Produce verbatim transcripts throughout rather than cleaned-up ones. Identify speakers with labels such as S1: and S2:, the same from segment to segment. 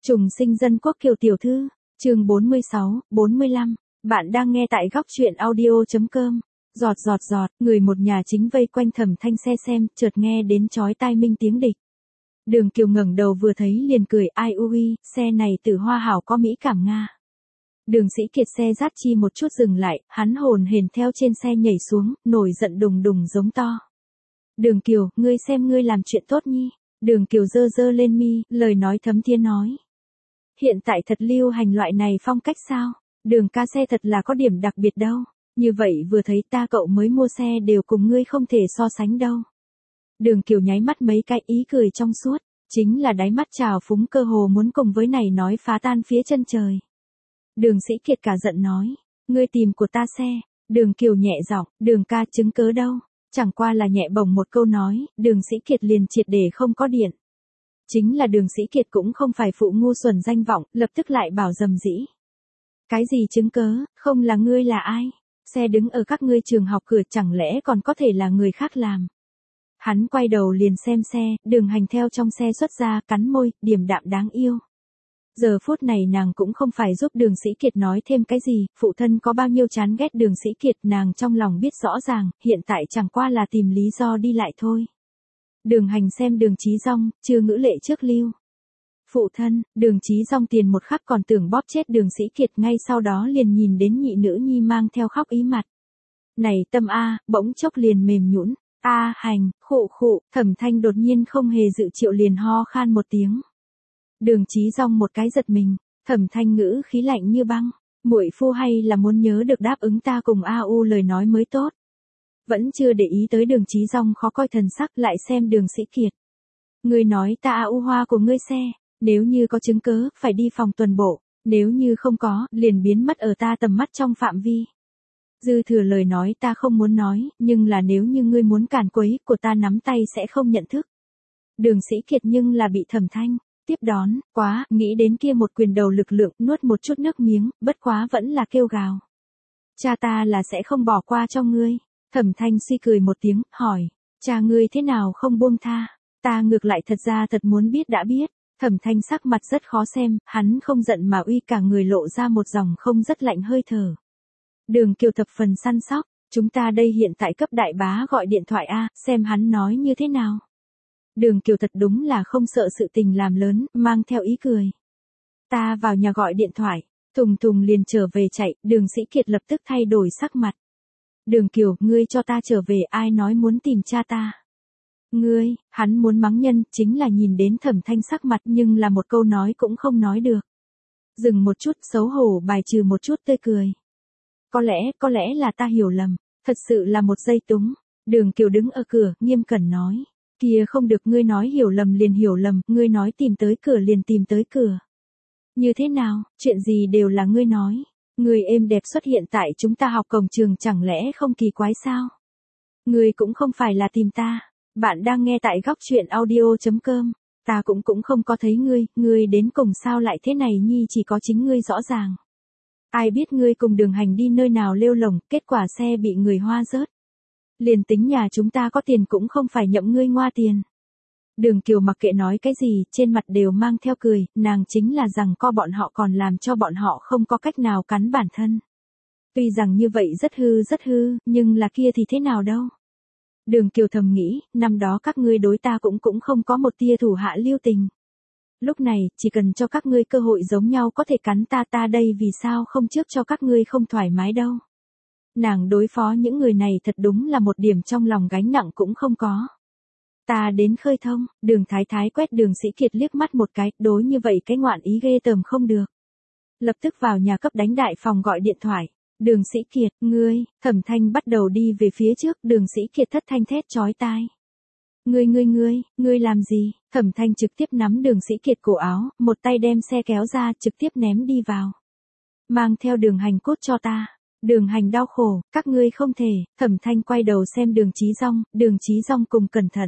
S1: Trùng sinh dân quốc Kiều tiểu thư, chương bốn mươi sáu, bốn mươi lăm. Bạn đang nghe tại góc truyện audio chấm com. Giọt giọt giọt, người một nhà chính vây quanh Thẩm Thanh xe xem, chợt nghe đến chói tai minh tiếng địch. Đường Kiều ngẩng đầu vừa thấy liền cười, ai ui, xe này Tử Hoa hảo có mỹ cảm nga. Đường Sĩ Kiệt xe dắt chi một chút dừng lại, hắn hồn hển theo trên xe nhảy xuống, nổi giận đùng đùng giống to. Đường Kiều, ngươi xem ngươi làm chuyện tốt nhi. Đường Kiều giơ giơ lên mi, lời nói thấm thía nói. Hiện tại thật lưu hành loại này phong cách sao? Đường ca xe thật là có điểm đặc biệt đâu. Như vậy vừa thấy ta cậu mới mua xe đều cùng ngươi không thể so sánh đâu. Đường Kiều nháy mắt mấy cái ý cười trong suốt, chính là đáy mắt trào phúng cơ hồ muốn cùng với này nói phá tan phía chân trời. Đường Sĩ Kiệt cả giận nói, ngươi tìm của ta xe. Đường Kiều nhẹ giọng, đường ca chứng cớ đâu? Chẳng qua là nhẹ bổng một câu nói, Đường Sĩ Kiệt liền triệt để không có điện. Chính là Đường Sĩ Kiệt cũng không phải phụ ngu xuẩn danh vọng, lập tức lại bảo dầm dĩ. Cái gì chứng cớ, không là ngươi là ai? Xe đứng ở các ngươi trường học cửa chẳng lẽ còn có thể là người khác làm? Hắn quay đầu liền xem xe, Đường Hành theo trong xe xuất ra, cắn môi, điềm đạm đáng yêu. Giờ phút này nàng cũng không phải giúp Đường Sĩ Kiệt nói thêm cái gì, phụ thân có bao nhiêu chán ghét Đường Sĩ Kiệt nàng trong lòng biết rõ ràng, hiện tại chẳng qua là tìm lý do đi lại thôi. Đường Hành xem Đường Chí Dong, chưa ngữ lệ trước lưu. Phụ thân, Đường Chí Dong tiền một khắc còn tưởng bóp chết Đường Sĩ Kiệt, ngay sau đó liền nhìn đến nhị nữ nhi mang theo khóc ý mặt. Này tâm a, bỗng chốc liền mềm nhũn. A Hành, khụ khụ, Thẩm Thanh đột nhiên không hề dự triệu liền ho khan một tiếng. Đường Chí Dong một cái giật mình, Thẩm Thanh ngữ khí lạnh như băng, muội phu hay là muốn nhớ được đáp ứng ta cùng A U lời nói mới tốt. Vẫn chưa để ý tới Đường Chí Dong khó coi thần sắc, lại xem Đường Sĩ Kiệt. Ngươi nói ta A U hoa của ngươi xe, nếu như có chứng cớ, phải đi phòng tuần bộ, nếu như không có, liền biến mất ở ta tầm mắt trong phạm vi. Dư thừa lời nói ta không muốn nói, nhưng là nếu như ngươi muốn càn quấy, của ta nắm tay sẽ không nhận thức. Đường Sĩ Kiệt nhưng là bị Thẩm Thanh tiếp đón, quá, nghĩ đến kia một quyền đầu lực lượng, nuốt một chút nước miếng, bất quá vẫn là kêu gào. Cha ta là sẽ không bỏ qua cho ngươi. Thẩm Thanh suy cười một tiếng, hỏi, cha ngươi thế nào không buông tha, ta ngược lại thật ra thật muốn biết đã biết. Thẩm Thanh sắc mặt rất khó xem, hắn không giận mà uy cả người lộ ra một dòng không rất lạnh hơi thở. Đường Kiều thập phần săn sóc, chúng ta đây hiện tại cấp đại bá gọi điện thoại a, xem hắn nói như thế nào. Đường Kiều thật đúng là không sợ sự tình làm lớn, mang theo ý cười. Ta vào nhà gọi điện thoại, thùng thùng liền trở về chạy, Đường Sĩ Kiệt lập tức thay đổi sắc mặt. Đường Kiều, ngươi cho ta trở về, ai nói muốn tìm cha ta? Ngươi, hắn muốn mắng nhân, chính là nhìn đến Thẩm Thanh sắc mặt nhưng là một câu nói cũng không nói được. Dừng một chút, xấu hổ bài trừ một chút tươi cười. Có lẽ, có lẽ là ta hiểu lầm, thật sự là một giây túng. Đường Kiều đứng ở cửa, nghiêm cẩn nói. Kia không được, ngươi nói hiểu lầm liền hiểu lầm, ngươi nói tìm tới cửa liền tìm tới cửa. Như thế nào, chuyện gì đều là ngươi nói. Ngươi êm đẹp xuất hiện tại chúng ta học cổng trường chẳng lẽ không kỳ quái sao? Ngươi cũng không phải là tìm ta. Bạn đang nghe tại góc truyện audio chấm com. Ta cũng cũng không có thấy ngươi, ngươi đến cùng sao lại thế này nhi, chỉ có chính ngươi rõ ràng. Ai biết ngươi cùng Đường Hành đi nơi nào lêu lồng, kết quả xe bị người hoa rớt. Liền tính nhà chúng ta có tiền cũng không phải nhậm ngươi ngoa tiền. Đường Kiều mặc kệ nói cái gì, trên mặt đều mang theo cười, nàng chính là rằng co bọn họ còn làm cho bọn họ không có cách nào cắn bản thân. Tuy rằng như vậy rất hư rất hư, nhưng là kia thì thế nào đâu. Đường Kiều thầm nghĩ, năm đó các ngươi đối ta cũng cũng không có một tia thủ hạ lưu tình. Lúc này, chỉ cần cho các ngươi cơ hội giống nhau có thể cắn ta ta đây vì sao không trước cho các ngươi không thoải mái đâu. Nàng đối phó những người này thật đúng là một điểm trong lòng gánh nặng cũng không có. Ta đến khơi thông, Đường Thái Thái quét Đường Sĩ Kiệt liếc mắt một cái, đối như vậy cái ngoạn ý ghê tởm không được. Lập tức vào nhà cấp đánh đại phòng gọi điện thoại. Đường Sĩ Kiệt, ngươi, Thẩm Thanh bắt đầu đi về phía trước, Đường Sĩ Kiệt thất thanh thét chói tai. Ngươi ngươi ngươi, ngươi làm gì? Thẩm Thanh trực tiếp nắm Đường Sĩ Kiệt cổ áo, một tay đem xe kéo ra, trực tiếp ném đi vào. Mang theo Đường Hành cút cho ta. Đường Hành đau khổ, các ngươi không thể. Thẩm Thanh quay đầu xem Đường Chí Dong, Đường Chí Dong cùng cẩn thận.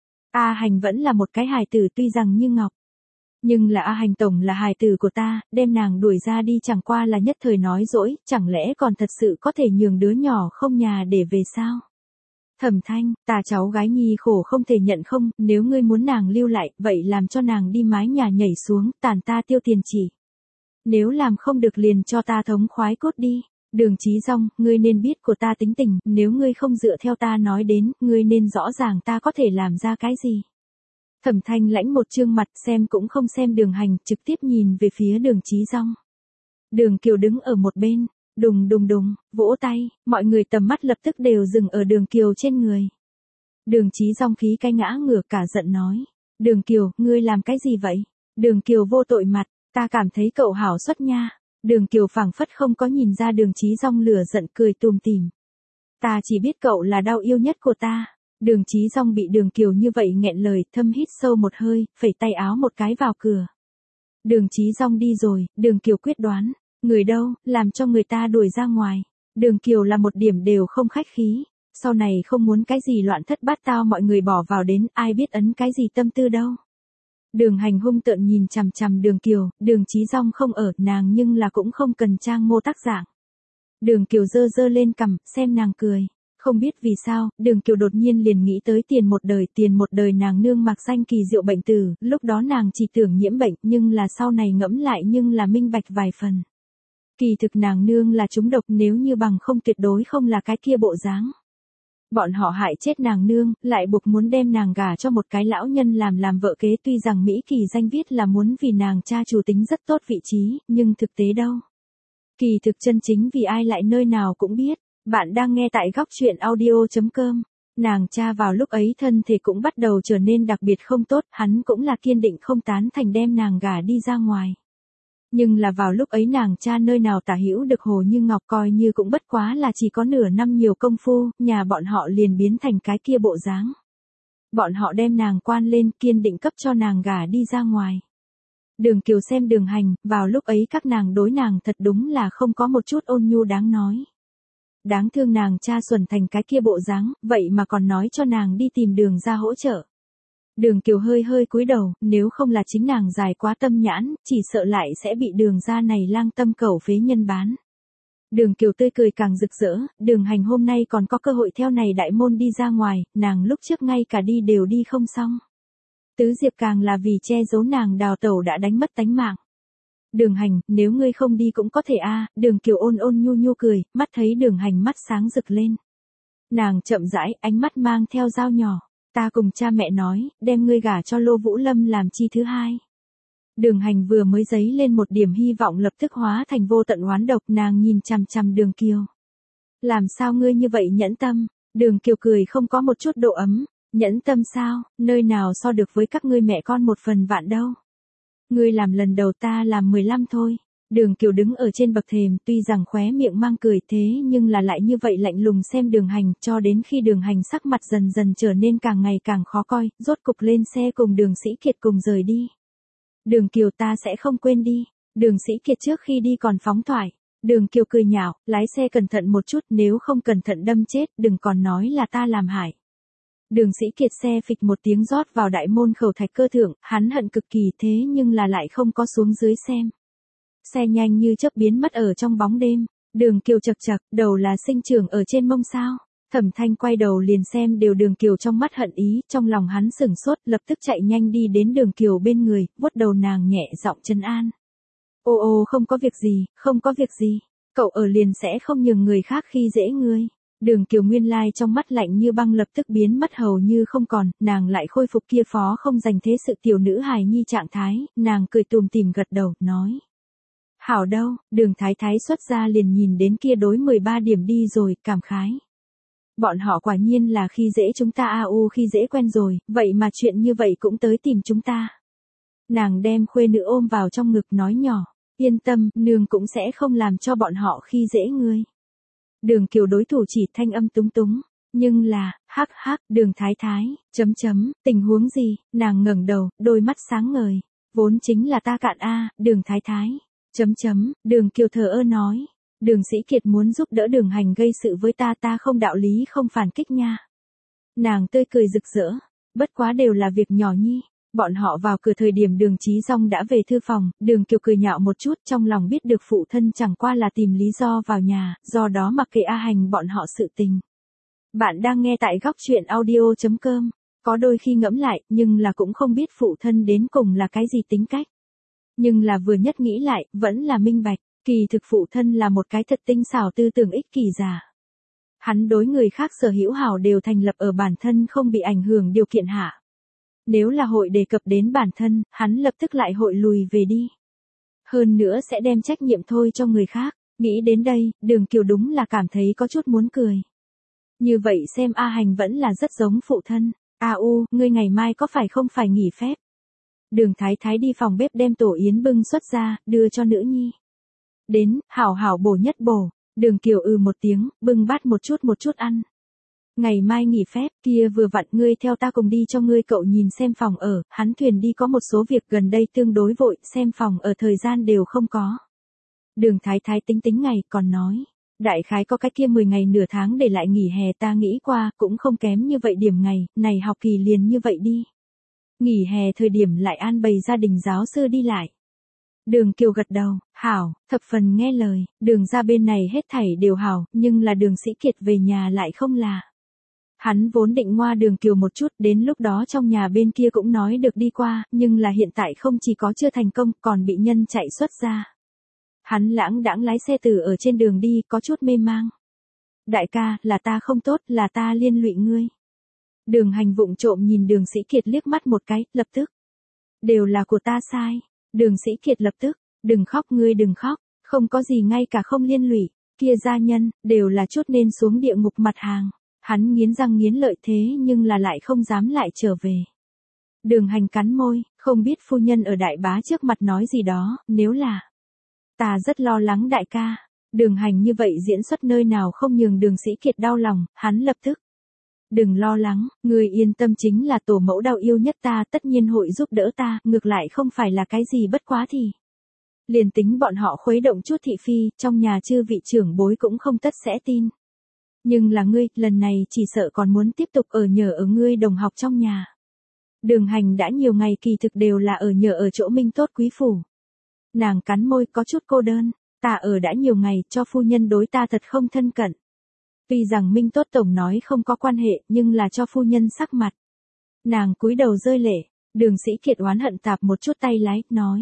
S1: A Hành vẫn là một cái hài tử tuy rằng như ngọc. Nhưng là A Hành tổng là hài tử của ta, đem nàng đuổi ra đi chẳng qua là nhất thời nói dỗi, chẳng lẽ còn thật sự có thể nhường đứa nhỏ không nhà để về sao? Thẩm Thanh, ta cháu gái nhi khổ không thể nhận không, nếu ngươi muốn nàng lưu lại, vậy làm cho nàng đi mái nhà nhảy xuống, tàn ta tiêu tiền chỉ. Nếu làm không được liền cho ta thống khoái cốt đi. Đường Chí Dong, ngươi nên biết của ta tính tình, nếu ngươi không dựa theo ta nói đến, ngươi nên rõ ràng ta có thể làm ra cái gì. Thẩm Thanh lãnh một trương mặt, xem cũng không xem Đường Hành, trực tiếp nhìn về phía Đường Chí Dong. Đường Kiều đứng ở một bên, đùng đùng đùng, vỗ tay, mọi người tầm mắt lập tức đều dừng ở Đường Kiều trên người. Đường Chí Dong khí cái ngã ngửa cả giận nói. Đường Kiều, ngươi làm cái gì vậy? Đường Kiều vô tội mặt, ta cảm thấy cậu hảo xuất nha. Đường Kiều phảng phất không có nhìn ra Đường Chí Dong lửa giận cười tùm tìm. Ta chỉ biết cậu là đau yêu nhất của ta. Đường Chí Dong bị Đường Kiều như vậy nghẹn lời, thâm hít sâu một hơi, phẩy tay áo một cái vào cửa. Đường Chí Dong đi rồi, Đường Kiều quyết đoán, người đâu, làm cho người ta đuổi ra ngoài. Đường Kiều là một điểm đều không khách khí, sau này không muốn cái gì loạn thất bát tao mọi người bỏ vào đến, ai biết ấn cái gì tâm tư đâu. Đường Hành hung tợn nhìn chằm chằm Đường Kiều, Đường Chí Dong không ở, nàng nhưng là cũng không cần trang mô tác dạng. Đường Kiều giơ giơ lên cằm, xem nàng cười. Không biết vì sao, Đường Kiều đột nhiên liền nghĩ tới tiền một đời, tiền một đời nàng nương mặc danh kỳ diệu bệnh tử, lúc đó nàng chỉ tưởng nhiễm bệnh, nhưng là sau này ngẫm lại nhưng là minh bạch vài phần. Kỳ thực nàng nương là trúng độc, nếu như bằng không tuyệt đối không là cái kia bộ dáng. Bọn họ hại chết nàng nương, lại buộc muốn đem nàng gả cho một cái lão nhân làm làm vợ kế, tuy rằng Mỹ Kỳ danh viết là muốn vì nàng cha chủ tính rất tốt vị trí, nhưng thực tế đâu. Kỳ thực chân chính vì ai lại nơi nào cũng biết. Bạn đang nghe tại góc truyện audio chấm com. Nàng cha vào lúc ấy thân thể cũng bắt đầu trở nên đặc biệt không tốt, hắn cũng là kiên định không tán thành đem nàng gả đi ra ngoài. Nhưng là vào lúc ấy nàng cha nơi nào tả hữu được Hồ Như Ngọc, coi như cũng bất quá là chỉ có nửa năm nhiều công phu, nhà bọn họ liền biến thành cái kia bộ dáng. Bọn họ đem nàng quan lên, kiên định cấp cho nàng gả đi ra ngoài. Đường Kiều xem Đường Hành, vào lúc ấy các nàng đối nàng thật đúng là không có một chút ôn nhu đáng nói. Đáng thương nàng cha xuẩn thành cái kia bộ dáng, vậy mà còn nói cho nàng đi tìm Đường ra hỗ trợ. Đường Kiều hơi hơi cúi đầu, nếu không là chính nàng dài quá tâm nhãn, chỉ sợ lại sẽ bị Đường ra này lang tâm cẩu phế nhân bán. Đường Kiều tươi cười càng rực rỡ, Đường Hành hôm nay còn có cơ hội theo này đại môn đi ra ngoài, nàng lúc trước ngay cả đi đều đi không xong. Tứ Diệp càng là vì che giấu nàng đào tẩu đã đánh mất tánh mạng. Đường Hành, nếu ngươi không đi cũng có thể a. Đường Kiều ôn ôn nhu nhu cười, mắt thấy Đường Hành mắt sáng rực lên. Nàng chậm rãi, ánh mắt mang theo dao nhỏ. Ta cùng cha mẹ nói, đem ngươi gả cho Lô Vũ Lâm làm chi thứ hai. Đường Hành vừa mới dấy lên một điểm hy vọng lập tức hóa thành vô tận oán độc, nàng nhìn chằm chằm Đường Kiều. Làm sao ngươi như vậy nhẫn tâm? Đường Kiều cười không có một chút độ ấm. Nhẫn tâm sao, nơi nào so được với các ngươi mẹ con một phần vạn đâu. Ngươi làm lần đầu ta làm mười lăm thôi. Đường Kiều đứng ở trên bậc thềm, tuy rằng khóe miệng mang cười thế nhưng là lại như vậy lạnh lùng xem Đường Hành, cho đến khi Đường Hành sắc mặt dần dần trở nên càng ngày càng khó coi, rốt cục lên xe cùng Đường Sĩ Kiệt cùng rời đi. Đường Kiều, ta sẽ không quên đi. Đường Sĩ Kiệt trước khi đi còn phóng thoại. Đường Kiều cười nhạo, lái xe cẩn thận một chút, nếu không cẩn thận đâm chết, đừng còn nói là ta làm hại. Đường Sĩ Kiệt xe phịch một tiếng rót vào đại môn khẩu thạch cơ thượng, hắn hận cực kỳ thế nhưng là lại không có xuống dưới xem. Xe nhanh như chớp biến mất ở trong bóng đêm. Đường Kiều chật chật, đầu là sinh trưởng ở trên mông sao. Thẩm Thanh quay đầu liền xem đều Đường Kiều trong mắt hận ý, trong lòng hắn sửng sốt, lập tức chạy nhanh đi đến Đường Kiều bên người, vuốt đầu nàng nhẹ giọng trấn an. Ô ô không có việc gì, không có việc gì, cậu ở liền sẽ không nhường người khác khi dễ ngươi. Đường Kiều nguyên lai trong mắt lạnh như băng lập tức biến mất hầu như không còn, nàng lại khôi phục kia phó không dành thế sự tiểu nữ hài nhi trạng thái, nàng cười tùm tìm gật đầu, nói. Hảo đâu, Đường Thái Thái xuất ra liền nhìn đến kia đối mười ba điểm đi rồi, cảm khái. Bọn họ quả nhiên là khi dễ chúng ta a u khi dễ quen rồi, vậy mà chuyện như vậy cũng tới tìm chúng ta. Nàng đem khuê nữ ôm vào trong ngực nói nhỏ, yên tâm, nương cũng sẽ không làm cho bọn họ khi dễ ngươi. Đường Kiều đối thủ chỉ thanh âm túng túng, nhưng là, hắc hắc, Đường Thái Thái, chấm chấm, tình huống gì, nàng ngẩng đầu, đôi mắt sáng ngời, vốn chính là ta cạn a, Đường Thái Thái, chấm chấm, Đường Kiều thờ ơ nói, Đường Sĩ Kiệt muốn giúp đỡ Đường Hành gây sự với ta, ta không đạo lý không phản kích nha. Nàng tươi cười rực rỡ, bất quá đều là việc nhỏ nhi. Bọn họ vào cửa thời điểm Đường Chí Dong đã về thư phòng, Đường Kiều cười nhạo một chút, trong lòng biết được phụ thân chẳng qua là tìm lý do vào nhà, do đó mặc kệ A Hành bọn họ sự tình. Bạn đang nghe tại góc chuyện audio chấm com. Có đôi khi ngẫm lại, nhưng là cũng không biết phụ thân đến cùng là cái gì tính cách. Nhưng là vừa nhất nghĩ lại, vẫn là minh bạch, kỳ thực phụ thân là một cái thật tinh xảo tư tưởng ích kỷ giả. Hắn đối người khác sở hữu hảo đều thành lập ở bản thân không bị ảnh hưởng điều kiện hạ. Nếu là hội đề cập đến bản thân, hắn lập tức lại hội lùi về đi. Hơn nữa sẽ đem trách nhiệm thôi cho người khác. Nghĩ đến đây, Đường Kiều đúng là cảm thấy có chút muốn cười. Như vậy xem A Hành vẫn là rất giống phụ thân. A U, ngươi ngày mai có phải không phải nghỉ phép? Đường Thái Thái đi phòng bếp đem tổ yến bưng xuất ra, đưa cho nữ nhi. Đến, hảo hảo bổ nhất bổ. Đường Kiều ừ một tiếng, bưng bát một chút một chút ăn. Ngày mai nghỉ phép, kia vừa vặn ngươi theo ta cùng đi cho ngươi cậu nhìn xem phòng ở, hắn thuyền đi có một số việc gần đây tương đối vội, xem phòng ở thời gian đều không có. Đường Thái Thái tính tính ngày, còn nói, đại khái có cái kia mười ngày nửa tháng để lại nghỉ hè ta nghĩ qua, cũng không kém như vậy điểm ngày, này học kỳ liền như vậy đi. Nghỉ hè thời điểm lại an bày gia đình giáo sư đi lại. Đường Kiều gật đầu, hảo, thập phần nghe lời, đường ra bên này hết thảy đều hảo, nhưng là đường Sĩ Kiệt về nhà lại không là. Hắn vốn định ngoa Đường Kiều một chút, đến lúc đó trong nhà bên kia cũng nói được đi qua, nhưng là hiện tại không chỉ có chưa thành công, còn bị nhân chạy xuất ra. Hắn lãng đãng lái xe từ ở trên đường đi, có chút mê mang. Đại ca, là ta không tốt, là ta liên lụy ngươi. Đường Hành vụng trộm nhìn Đường Sĩ Kiệt liếc mắt một cái, lập tức. Đều là của ta sai. Đường Sĩ Kiệt lập tức, đừng khóc ngươi đừng khóc, không có gì ngay cả không liên lụy, kia gia nhân, đều là chút nên xuống địa ngục mặt hàng. Hắn nghiến răng nghiến lợi thế nhưng là lại không dám lại trở về. Đường Hành cắn môi, không biết phu nhân ở đại bá trước mặt nói gì đó, nếu là. Ta rất lo lắng đại ca. Đường Hành như vậy diễn xuất nơi nào không nhường Đường Sĩ Kiệt đau lòng, hắn lập tức. Đừng lo lắng, người yên tâm chính là tổ mẫu đau yêu nhất ta tất nhiên hội giúp đỡ ta, ngược lại không phải là cái gì bất quá thì. Liền tính bọn họ khuấy động chút thị phi, trong nhà chư vị trưởng bối cũng không tất sẽ tin. Nhưng là ngươi, lần này chỉ sợ còn muốn tiếp tục ở nhờ ở ngươi đồng học trong nhà. Đường Hành đã nhiều ngày kỳ thực đều là ở nhờ ở chỗ Minh Tốt quý phủ. Nàng cắn môi có chút cô đơn, ta ở đã nhiều ngày cho phu nhân đối ta thật không thân cận. Tuy rằng Minh Tốt tổng nói không có quan hệ nhưng là cho phu nhân sắc mặt. Nàng cúi đầu rơi lệ, Đường Sĩ Kiệt oán hận tạp một chút tay lái, nói.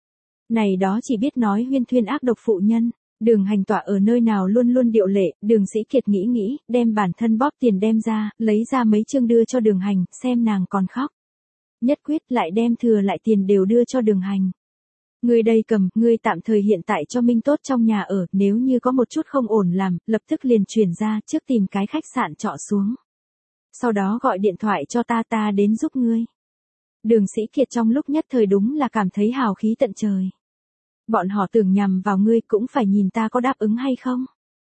S1: Này đó chỉ biết nói huyên thuyên ác độc phụ nhân, Đường Hành tỏa ở nơi nào luôn luôn điệu lệ, Đường Sĩ Kiệt nghĩ nghĩ, đem bản thân bóp tiền đem ra, lấy ra mấy chương đưa cho Đường Hành, xem nàng còn khóc. Nhất quyết lại đem thừa lại tiền đều đưa cho Đường Hành. Ngươi đây cầm, ngươi tạm thời hiện tại cho Minh Tốt trong nhà ở, nếu như có một chút không ổn làm, lập tức liền chuyển ra, trước tìm cái khách sạn trọ xuống. Sau đó gọi điện thoại cho ta ta đến giúp ngươi. Đường Sĩ Kiệt trong lúc nhất thời đúng là cảm thấy hào khí tận trời. Bọn họ tưởng nhằm vào ngươi cũng phải nhìn ta có đáp ứng hay không.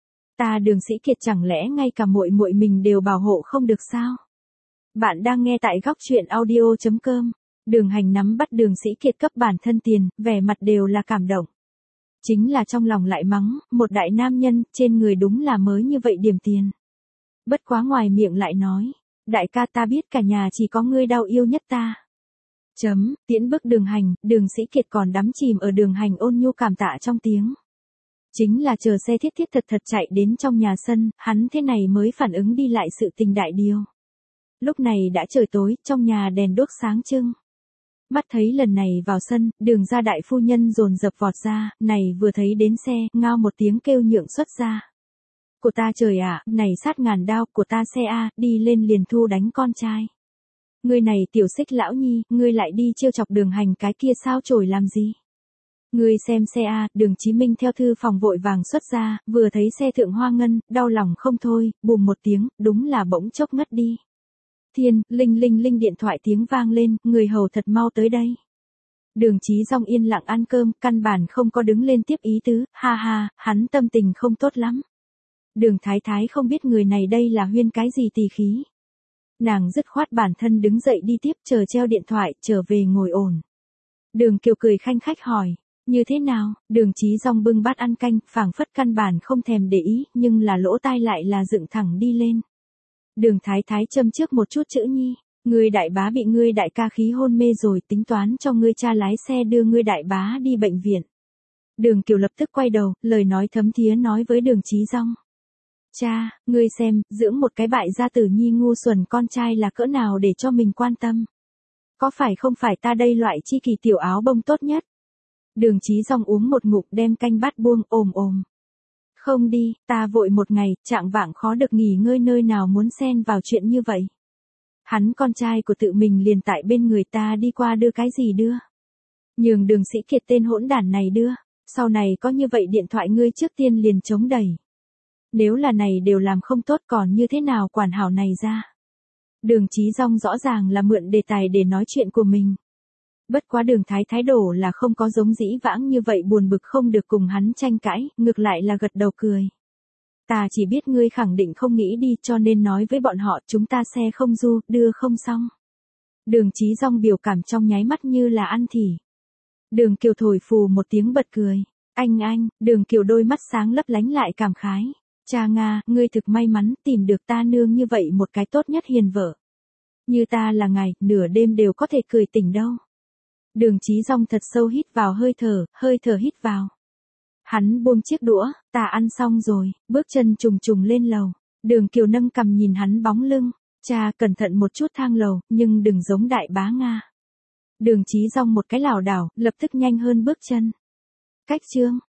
S1: Ta Đường Sĩ Kiệt chẳng lẽ ngay cả muội muội mình đều bảo hộ không được sao? Bạn đang nghe tại góc chuyện audio chấm com. Đường Hành nắm bắt Đường Sĩ Kiệt cấp bản thân tiền, vẻ mặt đều là cảm động. Chính là trong lòng lại mắng, một đại nam nhân, trên người đúng là mới như vậy điểm tiền. Bất quá ngoài miệng lại nói, đại ca ta biết cả nhà chỉ có ngươi đau yêu nhất ta. Chấm, tiễn bước Đường Hành, Đường Sĩ Kiệt còn đắm chìm ở Đường Hành ôn nhu cảm tạ trong tiếng. Chính là chờ xe thiết thiết thật thật chạy đến trong nhà sân, hắn thế này mới phản ứng đi lại sự tình đại điều. Lúc này đã trời tối, trong nhà đèn đuốc sáng trưng. Mắt thấy lần này vào sân, Đường gia đại phu nhân dồn dập vọt ra, này vừa thấy đến xe, ngao một tiếng kêu nhượng xuất ra. Của ta trời ạ, này sát ngàn đao, của ta xe a, đi lên liền thu đánh con trai. Ngươi này tiểu xích lão nhi, ngươi lại đi trêu chọc Đường Hành cái kia sao chổi làm gì? Ngươi xem xe a, Đường Chí Minh theo thư phòng vội vàng xuất ra, vừa thấy xe thượng hoa ngân, đau lòng không thôi, bùm một tiếng, đúng là bỗng chốc ngất đi. Thiên, linh linh linh điện thoại tiếng vang lên, người hầu thật mau tới đây. Đường Chí Dong yên lặng ăn cơm, căn bản không có đứng lên tiếp ý tứ, ha ha, hắn tâm tình không tốt lắm. Đường Thái Thái không biết người này đây là huyên cái gì tỳ khí. Nàng dứt khoát bản thân đứng dậy đi tiếp, chờ treo điện thoại, trở về ngồi ổn. Đường Kiều cười khanh khách hỏi, như thế nào? Đường Chí Dong bưng bát ăn canh, phảng phất căn bản không thèm để ý, nhưng là lỗ tai lại là dựng thẳng đi lên. Đường Thái Thái châm trước một chút chữ nhi, ngươi đại bá bị ngươi đại ca khí hôn mê rồi, tính toán cho ngươi cha lái xe đưa ngươi đại bá đi bệnh viện. Đường Kiều lập tức quay đầu, lời nói thấm thía nói với Đường Chí Dong. Cha, ngươi xem, dưỡng một cái bại gia tử nhi ngu xuẩn con trai là cỡ nào để cho mình quan tâm. Có phải không phải ta đây loại chi kỳ tiểu áo bông tốt nhất? Đường Chí Dòng uống một ngụm đem canh bát buông ồm ồm. Không đi, ta vội một ngày, trạng vạng khó được nghỉ ngơi nơi nào muốn xen vào chuyện như vậy. Hắn con trai của tự mình liền tại bên người ta đi qua đưa cái gì đưa. Nhường Đường Sĩ Kiệt tên hỗn đản này đưa, sau này có như vậy điện thoại ngươi trước tiên liền chống đẩy. Nếu là này đều làm không tốt còn như thế nào quản hảo này ra. Đường Chí Dòng rõ ràng là mượn đề tài để nói chuyện của mình. Bất quá Đường Thái thái độ là không có giống dĩ vãng như vậy buồn bực không được cùng hắn tranh cãi, ngược lại là gật đầu cười. Ta chỉ biết ngươi khẳng định không nghĩ đi cho nên nói với bọn họ chúng ta xe không du, đưa không xong. Đường Chí Dòng biểu cảm trong nháy mắt như là ăn thỉ. Đường Kiều thổi phù một tiếng bật cười. Anh anh, Đường Kiều đôi mắt sáng lấp lánh lại cảm khái. Cha Nga, ngươi thực may mắn tìm được ta nương như vậy một cái tốt nhất hiền vợ. Như ta là ngày, nửa đêm đều có thể cười tỉnh đâu. Đường Chí Dòng thật sâu hít vào hơi thở, hơi thở hít vào. Hắn buông chiếc đũa, ta ăn xong rồi, bước chân trùng trùng lên lầu. Đường Kiều nâng cằm nhìn hắn bóng lưng. Cha cẩn thận một chút thang lầu, nhưng đừng giống đại bá Nga. Đường Chí Dòng một cái lảo đảo, lập tức nhanh hơn bước chân. Cách chương.